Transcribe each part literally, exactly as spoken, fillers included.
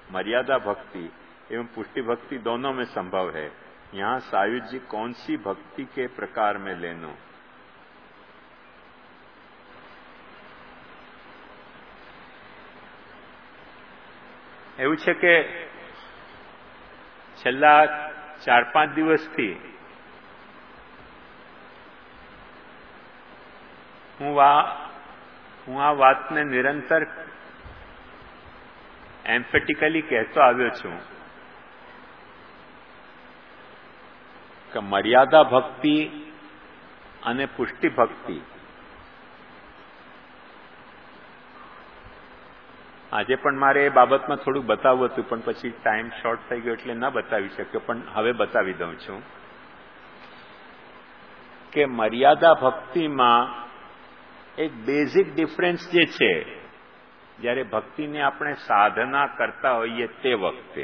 मर्यादा भक्ति एवं पुष्टि भक्ति दोनों में संभव है। यहाँ सायुज जी कौन सी भक्ति के प्रकार में लेनो? એવું છે કે છેલ્લા ચાર પાંચ દિવસથી હું આ હું આ વાતને નિરંતર એમ્ફેટિકલી કહેતો આવ્યો છું કે મર્યાદા ભક્તિ અને પુષ્ટિ ભક્તિ આજે પણ મારે એ બાબતમાં થોડું બતાવવું હતું, પણ પછી ટાઈમ શોર્ટ થઈ ગયો એટલે ન બતાવી શક્યો, પણ હવે બતાવી દઉં છું કે મર્યાદા ભક્તિમાં એક બેઝિક ડિફરન્સ જે છે, જ્યારે ભક્તિને આપણે સાધના કરતા હોઈએ તે વખતે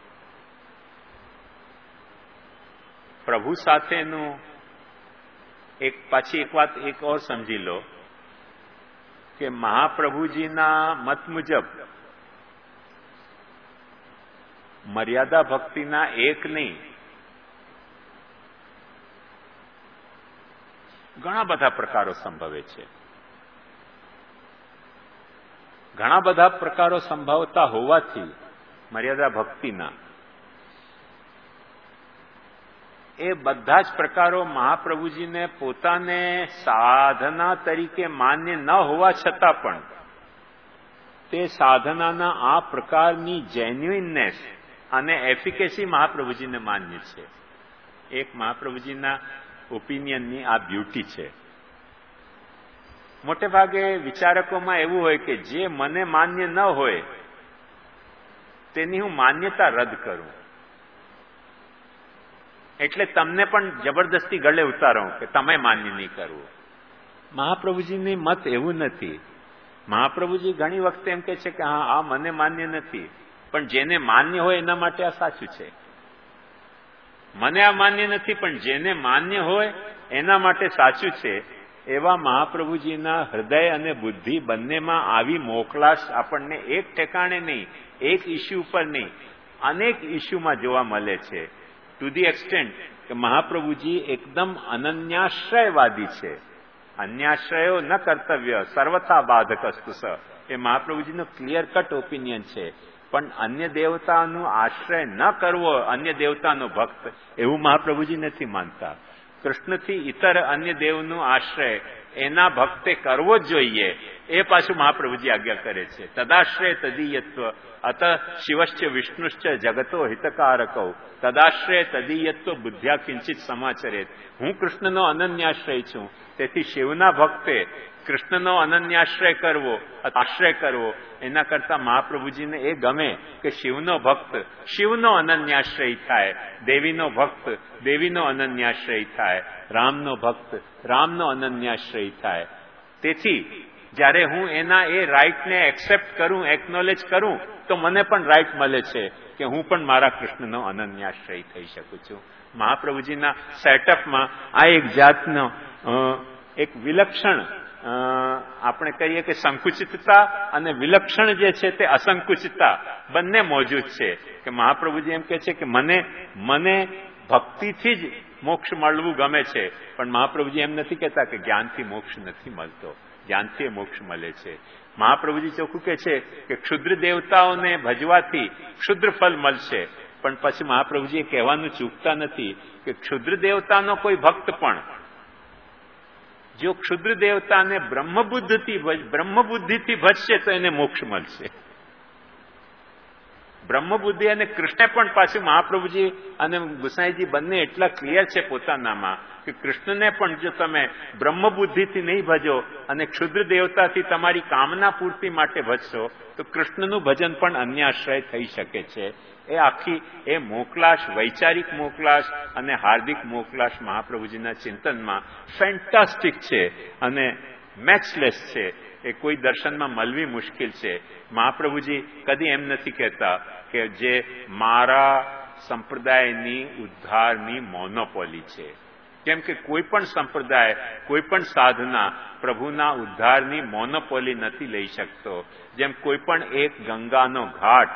પ્રભુ સાથેનું એક પાછી એક વાત એક ઓર સમજી લો કે મહાપ્રભુજીના મત મુજબ મર્યાદા ભક્તિના એક નહીં ઘણા બધા પ્રકારો સંભવે છે. ઘણા બધા પ્રકારો સંભવતા હોવાથી મર્યાદા ભક્તિના એ બધા જ પ્રકારો મહાપ્રભુજીને પોતાને સાધના તરીકે માન્ય ન હોવા છતાં પણ તે સાધનાના આ પ્રકારની જેન્યુઇનનેસ અને એફિકેસી મહાપ્રભુજીને માન્ય છે. એક મહાપ્રભુજીના ઓપિનિયનની આ બ્યુટી છે. મોટે ભાગે વિચારકોમાં એવું હોય કે જે મને માન્ય ન હોય તેની હું માન્યતા રદ કરું, એટલે તમને પણ જબરદસ્તી ગળે ઉતારો કે તમે માન્ય નહીં કરવું. મહાપ્રભુજીની મત એવું નથી. મહાપ્રભુજી ઘણી વખતે એમ કે છે કે હા આ મને માન્ય નથી, પણ જેને માન્ય હોય એના માટે આ સાચું છે. મને આ માન્ય નથી, પણ જેને માન્ય હોય એના માટે સાચું છે. એવા મહાપ્રભુજીના હૃદય અને બુદ્ધિ બંનેમાં આવી મોકલાશ આપણને એક ઠેકાણે નહીં, એક ઇસ્યુ પર નહીં, અનેક ઇસ્યુમાં જોવા મળે છે. ટુ ધી એક્સટેન્ટ કે મહાપ્રભુજી એકદમ અનન્યાશ્રયવાદી છે. અન્યાશ્રયો ન કર્તવ્ય સર્વથા બાધકસ્તુ સ, એ મહાપ્રભુજીનો ક્લિયર કટ ઓપિનિયન છે. પણ અન્ય દેવતાનો આશ્રય ન કરવો, અન્ય દેવતાનો ભક્ત, એવું મહાપ્રભુજી નથી માનતા. કૃષ્ણથી ઇતર અન્ય દેવનો આશ્રય એના ભક્તે કરવો જ જોઈએ, એ પાછું મહાપ્રભુજી આજ્ઞા કરે છે. તદાશ્રય તદીયત્વ અત શિવશ્ચ વિષ્ણુશ્ચ જગતો હિતકારકૌ તદાશ્રય તદીયત્વ બુદ્ધ્યા કિંચિત સમાચરેત. હું કૃષ્ણનો અનન્યાશ્રય છું, તેથી શિવના ભક્તે કૃષ્ણનો અનન્યાશ્રય કરવો, આશ્રય કરવો, એના કરતા મહાપ્રભુજીને એ ગમે કે શિવનો ભક્ત શિવનો અનન્યાશ્રય થાય, દેવીનો ભક્ત દેવીનો અનન્યાશ્રય થાય, રામનો ભક્ત રામનો અનન્યાશ્રય થાય. તેથી જ્યારે હું એના એ રાઇટને એક્સેપ્ટ કરું, એકનોલેજ કરું, તો મને પણ રાઇટ મળે છે કે હું પણ મારા કૃષ્ણનો અનન્યાશ્રય થઈ શકું છું. મહાપ્રભુજીના સેટઅપમાં આ એક જાતનો એક વિલક્ષણ આપણે કહીએ કે સંકુચિતતા અને વિલક્ષણ જે છે તે અસંકુચિતતા બંને મોજૂદ છે. કે મહાપ્રભુજી એમ કે છે કે મને મને ભક્તિથી જ મોક્ષ મળવું ગમે છે, પણ મહાપ્રભુજી એમ નથી કહેતા કે જ્ઞાનથી મોક્ષ નથી મળતો, જ્ઞાનથી મોક્ષ મળે છે. મહાપ્રભુજી ચોખ્ખું કહે છે કે ક્ષુદ્ર દેવતાઓને ભજવાથી ક્ષુદ્ર ફલ મળશે, પણ પછી મહાપ્રભુજી એ કહેવાનું ચૂકતા નથી કે ક્ષુદ્ર દેવતાનો કોઈ ભક્ત પણ જો ક્ષુદ્ર દેવતાને બ્રહ્મબુદ્ધિથી બ્રહ્મબુદ્ધિથી ભજશે તો એને મોક્ષ મળશે. બ્રહ્મબુદ્ધિ અને કૃષ્ણ પણ પાછું મહાપ્રભુજી અને ગુસાઈજી બંને એટલા ક્લિયર છે પોતાનામાં કે કૃષ્ણને પણ જો તમે બ્રહ્મબુદ્ધિથી નહીં ભજો અને ક્ષુદ્ર દેવતાથી તમારી કામના પૂર્તિ માટે ભજશો તો કૃષ્ણનું ભજન પણ અન્યાશ્રય થઈ શકે છે. એ આખી એ મોકલાશ, વૈચારિક મોકલાશ અને હાર્દિક મોકલાશ મહાપ્રભુજીના ચિંતનમાં ફેન્ટાસ્ટિક છે અને મેચલેસ છે. એ કોઈ દર્શનમાં મળવી મુશ્કેલ છે. મહાપ્રભુજી કદી એમ નથી કહેતા કે જે મારા સંપ્રદાયની ઉદ્ધારની મોનોપોલી છે, કેમ કે કોઈ પણ સંપ્રદાય, કોઈ પણ સાધના પ્રભુના ઉદ્ધારની મોનોપોલી નથી લઈ શકતો. જેમ કોઈ પણ એક ગંગાનો ઘાટ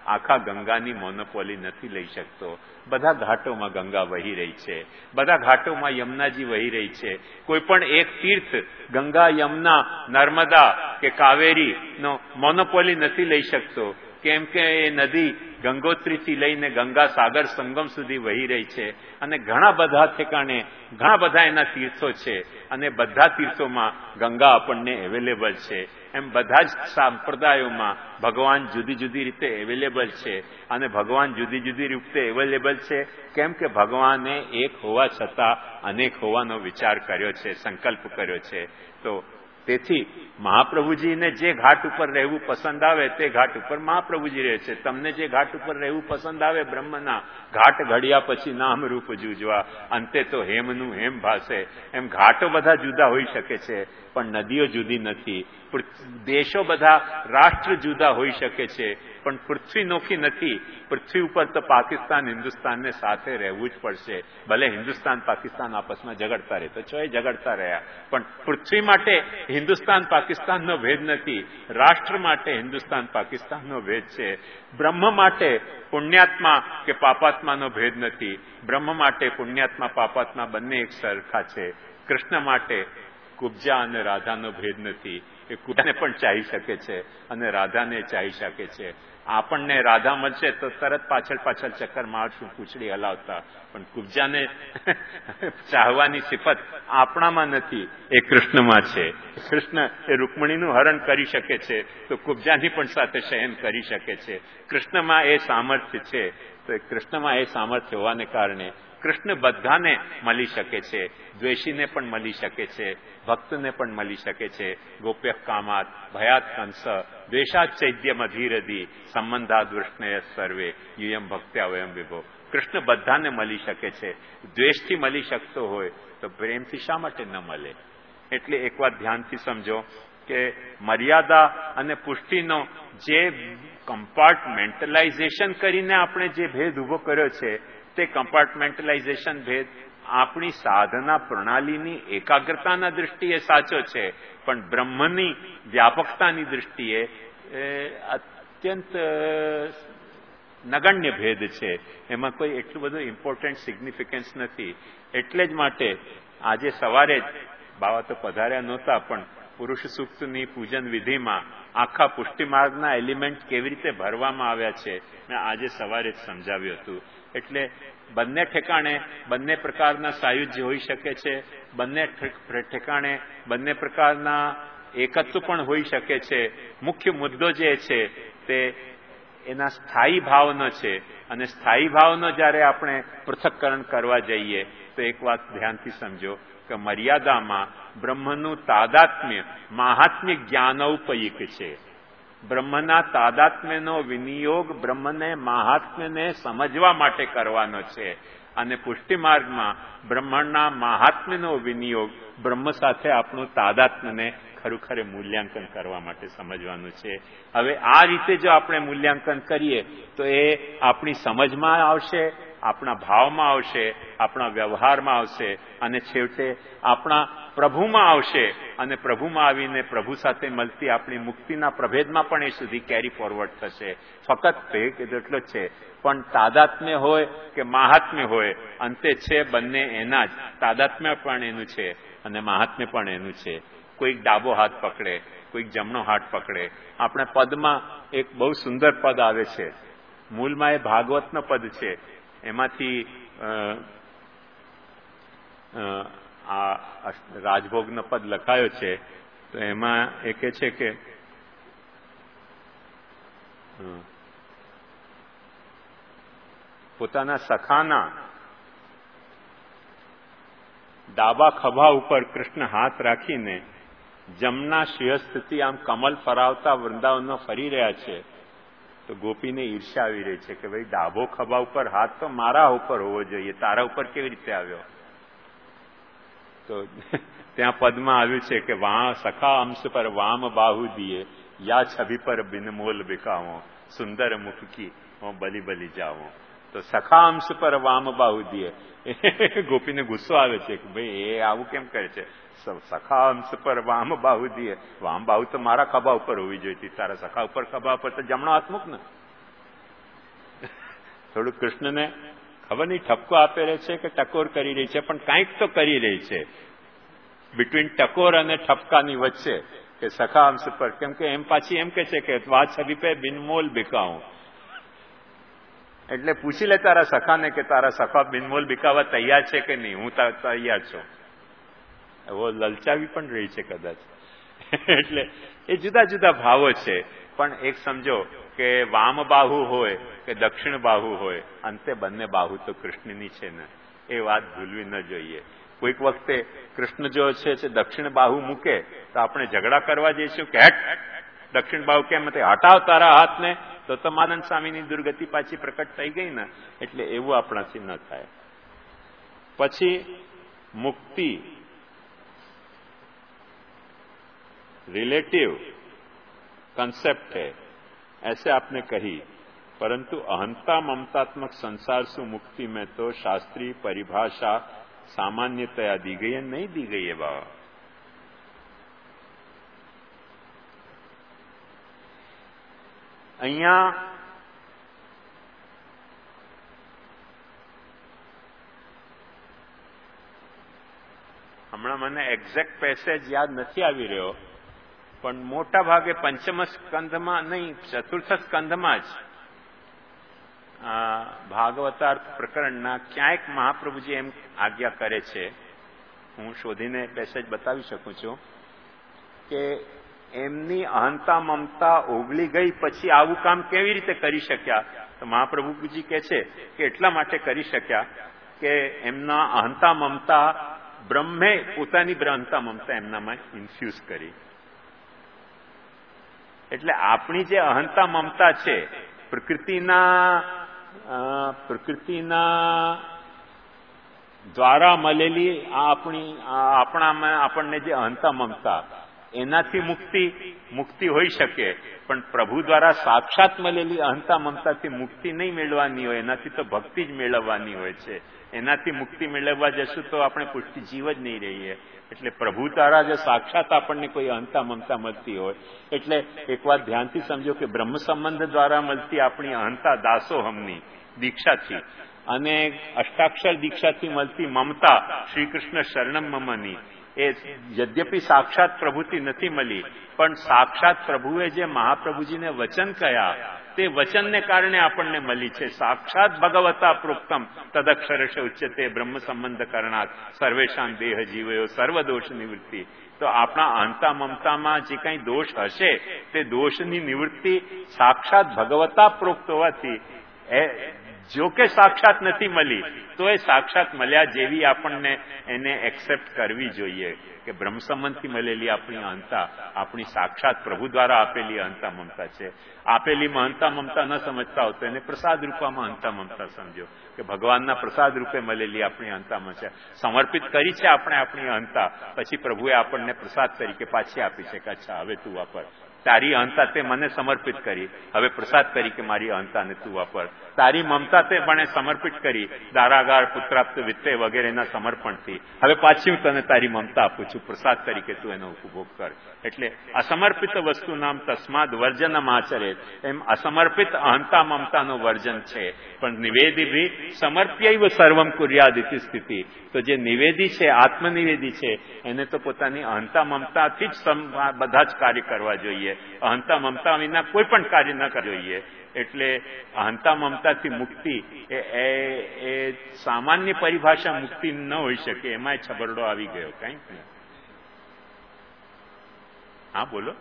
આખા ગંગાની મોનોપોલી નથી લઈ શકતો. બધા ઘાટોમાં ગંગા વહી રહી છે, બધા ઘાટોમાં યમુનાજી વહી રહી છે. કોઈ પણ એક તીર્થ ગંગા, યમુના, નર્મદા કે કાવેરીનો મોનોપોલી નથી લઈ શકતો, કેમ કે એ નદી ગંગોત્રીથી લઈને ગંગા સાગર સંગમ સુધી વહી રહી છે. અને ઘણા બધા ઠેકાણે ઘણા બધા એના તીર્થો છે, અને બધા તીર્થોમાં ગંગા આપણને એવેલેબલ છે. એમ બધા જ સંપ્રદાયોમાં ભગવાન જુદી જુદી રીતે એવેલેબલ છે, અને ભગવાન જુદી જુદી રીતે એવેલેબલ છે કેમ કે ભગવાને એક હોવા છતાં અનેક હોવાનો વિચાર કર્યો છે, સંકલ્પ કર્યો છે. તો તેથી મહાપ્રભુજીને જે ઘાટ ઉપર રહેવું પસંદ આવે તે ઘાટ ઉપર મહાપ્રભુજી રહે છે. તમને જે ઘાટ ઉપર રહેવું પસંદ આવે બ્રહ્મના ઘાટ ઘડ્યા પછી નામ રૂપ જૂજવા, અંતે તો હેમનું હેમ ભાસે. એમ ઘાટો બધા જુદા હોઈ શકે છે, પણ નદીઓ જુદી નથી. દેશો બધા, રાષ્ટ્ર જુદા હોઈ શકે છે, પણ પૃથ્વી નોખી નથી. પૃથ્વી ઉપર તો પાકિસ્તાન હિન્દુસ્તાનને સાથે રહેવું જ પડશે. ભલે હિન્દુસ્તાન પાકિસ્તાન આપસમાં ઝઘડતા રહે તો છો એ ઝઘડતા રહ્યા, પણ પૃથ્વી માટે હિન્દુસ્તાન પાકિસ્તાનનો ભેદ નથી. રાષ્ટ્ર માટે હિન્દુસ્તાન પાકિસ્તાનનો ભેદ છે. બ્રહ્મ માટે પુણ્યાત્મા કે પાપાત્માનો ભેદ નથી. બ્રહ્મ માટે પુણ્યાત્મા પાપાત્મા બંને એક સરખા છે. કૃષ્ણ માટે કુબ્જા અને રાધાનો ભેદ નથી. એ કુબ્જાને પણ ચાહી શકે છે અને રાધાને ચાહી શકે છે. આપણને રાધા મળશે તો તરત પાછળ પાછળ ચક્કર મારશું પૂંછડી હલાવતા, પણ કુબ્જાને ચાહવાની સિફત આપણામાં નથી, એ કૃષ્ણમાં છે. કૃષ્ણ એ રૂકમણીનું હરણ કરી શકે છે તો કુબ્જાની પણ સાથે શયન કરી શકે છે. કૃષ્ણમાં એ સામર્થ્ય છે. તો કૃષ્ણમાં એ સામર્થ્ય હોવાને કારણે કૃષ્ણ બધાને મળી શકે છે. દ્વેષીને પણ મળી શકે છે, ભક્તને પણ મળી શકે છે. ગોપ્ય કામાત ભયાત કંસ દ્વેષાત ચૈદ્ય મધીરધી સંબંધાદ વૃષ્ણય સર્વે યુયમ ભક્ત્યા વયમ વિભો. કૃષ્ણ બધાને મળી શકે છે. દ્વેષથી મળી શકતો હોય તો પ્રેમથી શા માટે ન મળે? એટલે એક વાત ધ્યાનથી સમજો કે મર્યાદા અને પુષ્ટિનો જે કમ્પાર્ટમેન્ટલાઇઝેશન કરીને આપણે જે ભેદ ઉભો કર્યો છે, તે કમ્પાર્ટમેન્ટલાઇઝેશન ભેદ આપણી સાધના પ્રણાલીની એકાગ્રતાના દૃષ્ટિએ સાચો છે, પણ બ્રહ્મની વ્યાપકતાની દૃષ્ટિએ અત્યંત નગણ્ય ભેદ છે. એમાં કોઈ એટલું બધું ઇમ્પોર્ટન્ટ સિગ્નિફિકન્સ નથી. એટલે જ માટે આજે સવારે જ બાવા તો પધાર્યા નહોતા, પણ પુરુષ સૂક્તની પૂજન વિધિમાં આખા પુષ્ટિ માર્ગના એલિમેન્ટ કેવી રીતે ભરવામાં આવ્યા છે મેં આજે સવારે જ સમજાવ્યું હતું. એટલે બંને ઠેકાણે બંને પ્રકારના સાયુજ્ય હોઈ શકે છે. બંને ઠેકાણે બંને પ્રકારના એકત્વ પણ હોઈ શકે છે. મુખ્ય મુદ્દો જે છે તે એના સ્થાયી ભાવનો છે, અને સ્થાયી ભાવનો જ્યારે આપણે પૃથક્કરણ કરવા જઈએ તો એક વાત ધ્યાનથી સમજો કે મર્યાદામાં બ્રહ્મનું તાદાત્મ્ય મહાત્મ્ય જ્ઞાનૌપયિક છે. બ્રહ્મના તાદાત્મ્યનો વિનિયોગ બ્રહ્મને મહાત્મ્યને સમજવા માટે કરવાનો છે, અને પુષ્ટિ માર્ગમાં બ્રહ્મના મહાત્મ્યનો વિનિયોગ બ્રહ્મ સાથે આપણું તાદાત્મ્યને ખરેખર મૂલ્યાંકન કરવા માટે સમજવાનું છે. હવે આ રીતે જો આપણે મૂલ્યાંકન કરીએ તો એ આપણી સમજમાં આવશે, આપણા ભાવમાં આવશે, આપણા વ્યવહારમાં આવશે, અને છેવટે આપણા પ્રભુમાં આવશે, અને પ્રભુમાં આવીને પ્રભુ સાથે મળતી આપણી મુક્તિના પ્રભેદમાં પણ એ સુધી કેરી ફોરવર્ડ થશે. ફક્ત ભેદ એટલો જ છે, પણ તાદાત્મ્ય હોય કે મહાત્મ્ય હોય, અંતે છે બંને એના જ. તાદાત્મ્ય પણ એનું છે અને મહાત્મ્ય પણ એનું છે. કોઈક ડાબો હાથ પકડે, કોઈક જમણો હાથ પકડે. આપણે પદમાં એક બહુ સુંદર પદ આવે છે, મૂળમાં એ ભાગવતનો પદ છે. એમાંથી આ રાજભોગનો પદ લખાયો છે. તો એમાં એ કહે છે કે પોતાના સખાના ડાબા ખભા ઉપર કૃષ્ણ હાથ રાખીને જમના શિહસ્થિતિ આમ કમલ ફરાવતા વૃંદાવનમાં ફરી રહ્યા છે. તો ગોપીને ઈર્ષ્યા આવી રહી છે કે ભાઈ ડાબો ખભા ઉપર હાથ તો મારા ઉપર હોવો જોઈએ, તારા ઉપર કેવી રીતે આવ્યો? તો ત્યાં પદમાં આવ્યું છે કે વા સખા અંશ પર વામ બાહુ દિએ યા છબી પર બિનમોલ બિકાવો સુંદર મુખ કી હું બલી બલી જાઉં. તો સખા અંશ પર વામ બાહુ દિએ. ગોપીને ગુસ્સો આવે છે કે ભાઈ એ આવું કેમ કરે છે? સખા અંશ પર વામ બાહુ દિએ. વામ બાહુ તો મારા ખભા ઉપર હોવી જોઈતી, તારા સખા ઉપર ખભા ઉપર તો જમણો હાથ મૂક ને. થોડું કૃષ્ણને ખબર નહીં ઠપકો આપી રહી છે કે ટકોર કરી રહી છે, પણ કાંઈક તો કરી રહી છે બિટવીન ટકોર અને ઠપકાની વચ્ચે કે સખા હમ પર. કેમ કે એમ પાછી એમ કે છે કે વાત છબી પે બિનમોલ બિકાઉં, એટલે પૂછી લે તારા સખાને કે તારા સખા બિનમોલ બિકાવા તૈયાર છે કે નહીં. હું તૈયાર છું. એવો લલચાવી પણ રહી છે કદાચ. એટલે એ જુદા જુદા ભાવો છે. પણ એક સમજો કે વામ બાહુ હોય કે દક્ષિણ બાહુ હોય, અંતે બંને બાહુ તો કૃષ્ણની છે ને, એ વાત ભૂલવી ન જોઈએ. કોઈક વખતે કૃષ્ણ જો છે દક્ષિણ બાહુ મૂકે તો આપણે ઝઘડા કરવા જઈશું કે હેટ દક્ષિણ બાહુ કેમ નથી, હટાવ તારા હાથને, તો તમાનંદ સ્વામીની દુર્ગતિ પાછી પ્રકટ થઈ ગઈ ને. એટલે એવું આપણાથી ન થાય. પછી મુક્તિ रिलेटिव कंसेप्ट है, ऐसे आपने कही, परंतु अहंता ममतात्मक संसार से मुक्ति में तो शास्त्रीय परिभाषा सामान्यतया दी गई है, नहीं दी गई है बाबा. અહીંયા હમણાં મને એક્ઝેક્ટ પેસેજ યાદ નથી આવી રહ્યો, પણ મોટા ભાગે પંચમ સ્કંધમાં નહીં, ચતુર્થ સ્કંધમાં જ ભાગવતાર્થ પ્રકરણના ક્યાંક મહાપ્રભુજી એમ આજ્ઞા કરે છે, હું શોધીને પેસેજ બતાવી શકું છું, કે એમની અહંતા મમતા ઓગળી ગઈ પછી આવું કામ કેવી રીતે કરી શક્યા. તો મહાપ્રભુજી કહે છે કે એટલા માટે કરી શક્યા કે એમના અહંતા મમતા બ્રહ્મે પોતાની અહંતા મમતા એમનામાં ઇન્ફ્યુઝ કરી. એટલે આપણી જે અહંતા મમતા છે, પ્રકૃતિના પ્રકૃતિના દ્વારા મળેલી આ આપણી આપણામાં આપણને જે અહંતા મમતા, એનાથી મુક્તિ મુક્તિ હોઈ શકે, પણ પ્રભુ દ્વારા સાક્ષાત મળેલી અહંતા મમતાથી મુક્તિ નહીં મેળવવાની હોય, એનાથી તો ભક્તિ જ મેળવવાની હોય છે. એનાથી મુક્તિ મેળવવા જશું તો આપણે પુષ્ટિ જીવ જ નહીં રહીએ. એટલે પ્રભુ દ્વારા જો સાક્ષાત આપણને કોઈ અહંતા મમતા મળતી હોય, એટલે એક વાત ધ્યાનથી સમજો કે બ્રહ્મ સંબંધ દ્વારા મળતી આપણી અહંતા દાસોહમની દીક્ષાથી અને અષ્ટાક્ષર દીક્ષાથી મળતી મમતા શ્રી કૃષ્ણ શરણમ મમની, એ યદ્યપી સાક્ષાત પ્રભુથી નથી મળી, પણ સાક્ષાત પ્રભુએ જે મહાપ્રભુજીને વચન કહ્યા તે વચનને કારણે આપણને મળી છે. સાક્ષાત ભગવતા પ્રોક્તમ તદક્ષરશ ઉચ્યતે બ્રહ્મ સંબંધ કરણાત સર્વેશાન દેહ જીવયો સર્વ દોષ નિવૃત્તિ. તો આપણા અહંતા મમતામાં જે કંઈ દોષ હશે તે દોષની નિવૃત્તિ સાક્ષાત ભગવતા પ્રોક્ત હોવાથી, એ જો કે સાક્ષાત નથી મળી તો એ સાક્ષાત મળ્યા જેવી આપણને એને એક્સેપ્ટ કરવી જોઈએ કે બ્રહ્મ સંબંધથી મળેલી આપણી અહંતા આપણી સાક્ષાત પ્રભુ દ્વારા આપેલી અહંતા મમતા છે. આપેલી અહંતા મમતા ન સમજતા હો તો એને પ્રસાદ રૂપમાં અહંતા મમતા સમજો કે ભગવાનના પ્રસાદ રૂપે મળેલી આપણી અહંતા મમતા સમર્પિત કરી છે આપણે આપણી અહંતા, પછી પ્રભુએ આપણને પ્રસાદ તરીકે પાછી આપી છે કે અચ્છા હવે તું વાપર. તારી અહંતા તે મને સમર્પિત કરી, હવે પ્રસાદ તરીકે મારી અહંતાને તું વાપર. તારી મમતા તે મને સમર્પિત કરી દારાગાર પુત્રાપ્ત વિત્તે વગેરેના સમર્પણથી, હવે પાછી હું તને તારી મમતા આપું છું, પ્રસાદ તરીકે તું એનો ઉપભોગ કર. એટલે અસમર્પિત વસ્તુ નામ તસ્માદ વર્જનમ આચરે, એમ અસમર્પિત અહંતા મમતાનું વર્જન છે. પણ નિવેદી ભી સમર્પ્યૈવ સર્વમ કુર્યાદ ઇતિ સ્થિતિ. તો જે નિવેદી છે, આત્મનિવેદી છે, એને તો પોતાની અહંતા મમતાથી જ બધા જ કાર્ય કરવા જોઈએ. અહંતા મમતા વિના કોઈ પણ કાર્ય ન કરવું જોઈએ. એટલે અહંતા મમતાથી મુક્તિ એ એ સામાન્ય પરિભાષા મુક્તિ ન હોઈ શકે, એમાં છબરડો આવી ગયો. કઈ હા બોલો.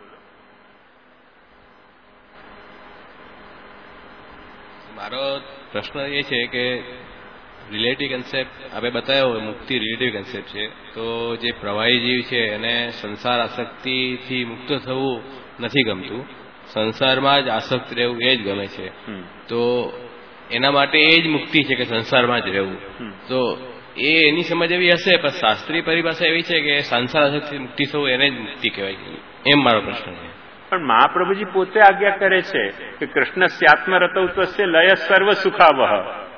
મારો પ્રશ્ન એ છે કે રિલેટિવ કન્સેપ્ટ આપણે બતાવ્યો, મુક્તિ રિલેટિવ કન્સેપ્ટ છે. તો જે પ્રવાહી જીવ છે એને સંસાર આસક્તિથી મુક્ત થવું નથી ગમતું, સંસારમાં જ આસક્ત રહેવું એ જ ગમે છે. તો એના માટે એ જ મુક્તિ છે કે સંસારમાં જ રહેવું. તો એ એની સમજ એવી હશે, પણ શાસ્ત્રીય પરિભાષા એવી છે કે સંસાર આસક્તિ મુક્તિ થવું એને જ મુક્તિ કહેવાય. એમ મારો પ્રશ્ન છે. પણ મહાપ્રભુજી પોતે આજ્ઞા કરે છે કે કૃષ્ણ સ્યાત્મ રતૌત્વસ્ય લય સર્વ સુખાવહ.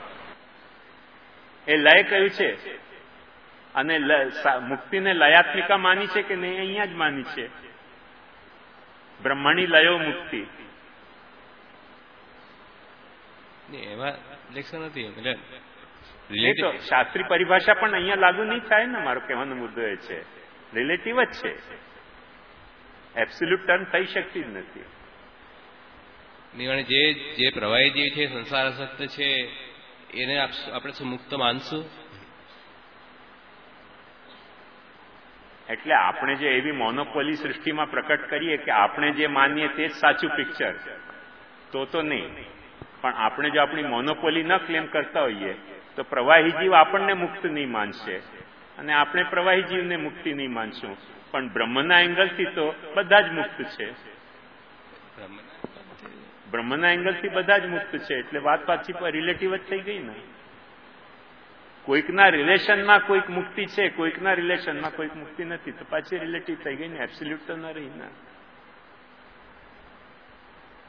એ લય કયું છે અને મુક્તિને લયાત્મિકા માની છે કે નહીં? અહીંયા જ માની છે. બ્રહ્મણી લયો મુક્તિ. એમાં ઇલેક્શન નથી એટલે તો શાસ્ત્રી પરિભાષા પણ અહીંયા લાગુ નહીં થાય ને. મારો કહેવાનો મુદ્દો એ છે રિલેટિવ જ છે, એબ્સોલ્યુટ ટર્મ થઈ શકતી જ નથી. જે જે પ્રવાહી જીવ છે સંસાર આસક્ત છે એને આપણે શું મુક્ત માનશું? એટલે આપણે જે એવી મોનોપોલી સૃષ્ટિમાં પ્રકટ કરીએ કે આપણે જે માનીએ તે જ સાચું પિક્ચર, તો તો નહીં. પણ આપણે જો આપણી મોનોપોલી ન ક્લેમ કરતા હોઈએ તો પ્રવાહી જીવ આપણને મુક્ત નહીં માનશે અને આપણે પ્રવાહી જીવને મુક્તિ નહીં માનશું. પણ બ્રહ્મના એંગલથી તો બધા જ મુક્ત છે. બ્રહ્મના એંગલથી બધા જ મુક્ત છે. એટલે વાત પાછી રિલેટિવ જ થઈ ગઈ ને. કોઈકના રિલેશનમાં કોઈક મુક્તિ છે, કોઈકના રિલેશનમાં કોઈક મુક્તિ નથી, તો પાછી રિલેટિવ થઈ ગઈ ને, એબ્સોલ્યુટ તો ન રહી ને.